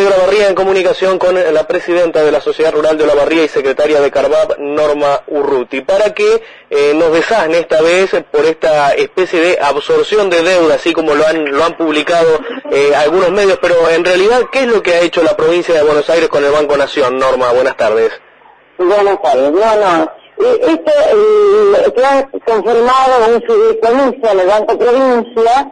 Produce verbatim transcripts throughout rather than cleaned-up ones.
Radio Olavarría en comunicación con la presidenta de la Sociedad Rural de Olavarría y secretaria de Carvab, Norma Urruti, para que eh, nos desasne esta vez por esta especie de absorción de deuda, así como lo han lo han publicado eh, algunos medios, pero en realidad, ¿qué es lo que ha hecho la provincia de Buenos Aires con el Banco Nación? Norma, buenas tardes. Buenas tardes. No, no. Esto eh, queda conformado un fideicomiso en el Banco Provincia,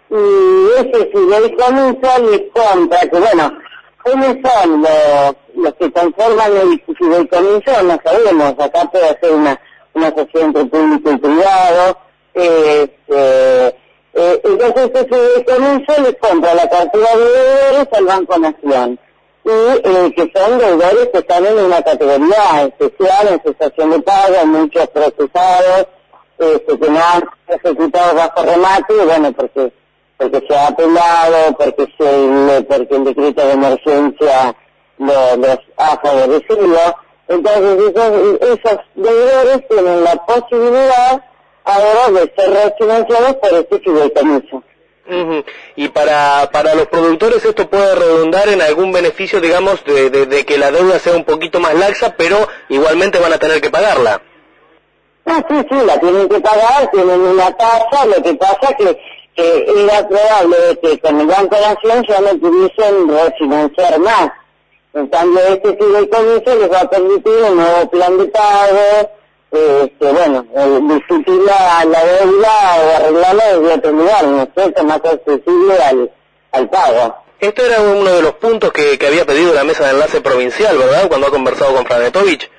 y ese fideicomiso le compra, que bueno, ¿quiénes son los, los que conforman el fideicomiso? No sabemos, acá puede ser una, una sociedad entre público y privado, eh, eh, eh, entonces ese fideicomiso le compra la cartera de deudores al Banco Nación, y eh, que son deudores que están en una categoría especial, en cesación de pago, muchos procesados, eh, que no han ejecutado bajo remate, y bueno, porque porque se ha apelado, porque se porque el decreto de emergencia lo, los ha favorecido. Entonces esos, esos deudores tienen la posibilidad ahora de ser refinanciados por este fideicomiso. Uh-huh. Y para para los productores esto puede redundar en algún beneficio, digamos, de, de, de que la deuda sea un poquito más laxa, pero igualmente van a tener que pagarla. Ah, sí, sí, la tienen que pagar, tienen una tasa, lo que pasa que que era probable que con el Banco Nación ya no pudiesen refinanciar más. En cambio, este fideicomiso les va a permitir un nuevo plan de pago, eh, que bueno, eh, discutir la, la deuda o arreglarla desde otro lugar, ¿no es cierto?, más accesible al, al pago. Esto era uno de los puntos que, que había pedido la mesa de enlace provincial, ¿verdad?, cuando ha conversado con Franetovich.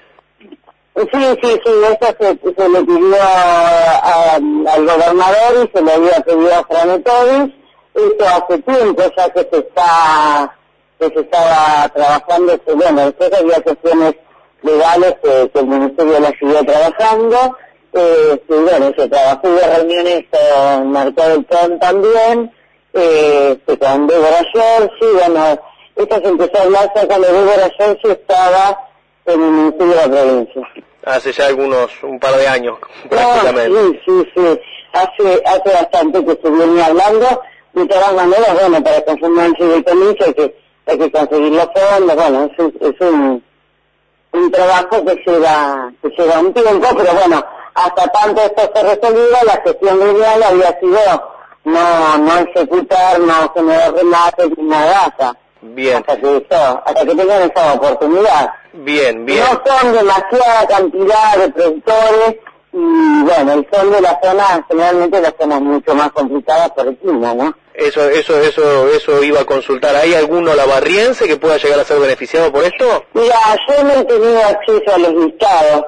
Sí, sí, sí, eso se, se le pidió a, a, al gobernador y se le había pedido a Franetovich. Esto hace tiempo ya que se está, que se estaba trabajando, que, bueno, después había cuestiones legales que, que el Ministerio la siguió trabajando, eh, y bueno, se trabajó, hubo reuniones con Marco del Pon también, eh, con Débora Giorgi, bueno, esto se empezó a hablar ya cuando Débora Giorgi estaba en el Ministerio de la Provincia. Hace ya algunos, un par de años, prácticamente. No, sí, sí, sí, hace, hace bastante que se viene hablando, de todas maneras, bueno, para conformar el fideicomiso hay que, hay que conseguir los fondos, bueno, es, es un, un trabajo que lleva, que lleva un tiempo, pero bueno, hasta tanto esto se resolviera, la gestión lineal había sido no, no ejecutar, no generar remates ni nada, hasta, bien. hasta que eso, hasta que tengan esa oportunidad. Bien, bien. No son demasiada cantidad de productores y bueno, el sol de la zona, generalmente la zona es mucho más complicada por el clima, ¿no? Eso, eso, eso, eso iba a consultar. ¿Hay alguno olavarriense que pueda llegar a ser beneficiado por esto? Mira, yo no he tenido acceso a los listados,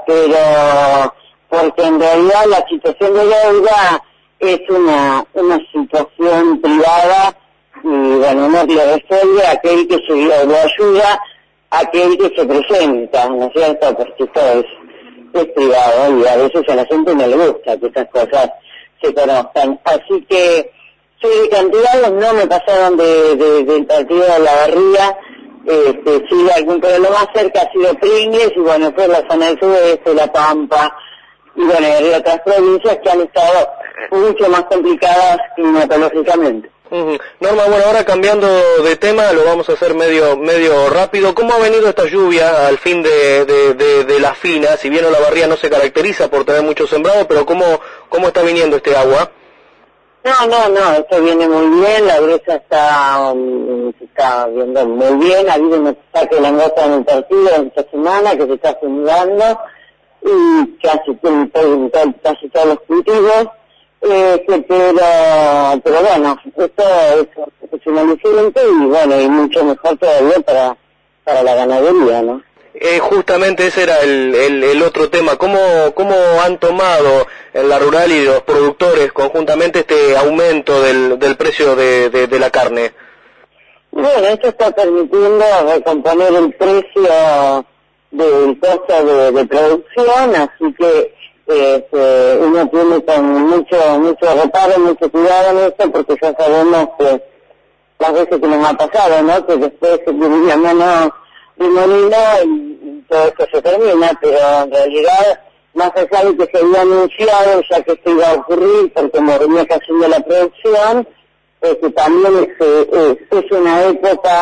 pero porque en realidad la situación de deuda es una, una situación privada y bueno, uno le resuelve a aquel que se lo ayuda, a aquel que se presenta, ¿no es cierto? Porque esto es, es privado y a veces a la gente no le gusta que estas cosas se conozcan. Así que soy de cantidades, no me pasaron de, de, del partido de Olavarría, este, sí, algún, pero lo más cerca ha sido Pringles y bueno, fue la zona del sudeste, La Pampa, y bueno, hay otras provincias que han estado mucho más complicadas climatológicamente. Uh-huh. Norma, bueno, ahora cambiando de tema, lo vamos a hacer medio medio rápido. ¿Cómo ha venido esta lluvia al fin de, de, de, de la fina? Si bien Olavarría no se caracteriza por tener mucho sembrado, pero ¿cómo, cómo está viniendo este agua? No, no, no, esto viene muy bien, la brecha está, um, se está viendo muy bien, ha habido un ataque de langosta en el partido esta semana que se está fumigando y casi, casi todos los cultivos. Eh, que, pero, pero bueno, esto es, es un aliciente y bueno, y mucho mejor todavía para, para la ganadería, ¿no? Eh, justamente ese era el, el, el otro tema. ¿Cómo, ¿Cómo han tomado en la rural y los productores conjuntamente este aumento del, del precio de, de, de la carne? Bueno, esto está permitiendo recomponer el precio del costo de, de producción, así que Este, uno tiene con mucho mucho reparo, mucho cuidado en esto, porque ya sabemos que las veces que nos ha pasado, ¿no? Que después de la mano de Molino y todo esto se termina, pero en realidad, más allá de que se había anunciado ya que esto iba a ocurrir, porque como venía cayendo la producción, eh, que también es, es, es una época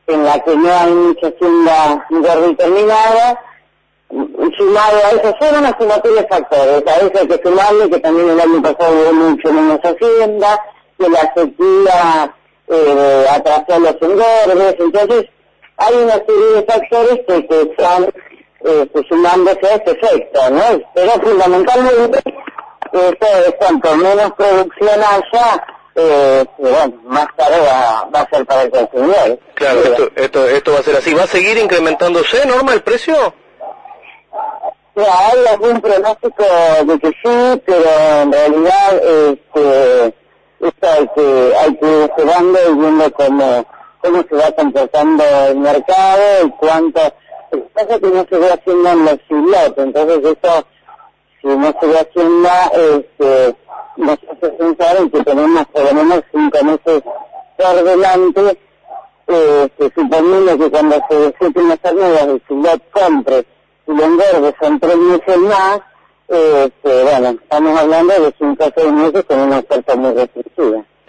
en la que no hay mucha hacienda determinada, sumado a eso, son una sumatoria de factores, a eso hay que sumarle que también el año pasado hubo mucho menos hacienda, que la sequía eh, atrasó los engordes, entonces hay una serie de factores que, que están eh, pues, sumándose a este efecto, ¿no? Pero fundamentalmente esto es cuanto menos producción haya, eh, bueno, más caro va, va a ser para el consumidor. Claro, esto, esto, esto va a ser así. ¿Va a seguir incrementándose, Norma, el precio? Mira, hay algún pronóstico de que sí, pero en realidad este, esto hay que, hay que ir esperando y viendo cómo, cómo se va comportando el mercado y cuánto. Lo que pasa es que no se ve haciendo en los islotes, entonces eso, si no se ve haciendo, este, nos hace pensar en que tenemos por lo menos cinco meses por delante, este, suponiendo que cuando se deseten las armadas el islot compre y los engordes son tres meses más, este, bueno, estamos hablando de cinco o seis meses con una oferta muy restrictiva.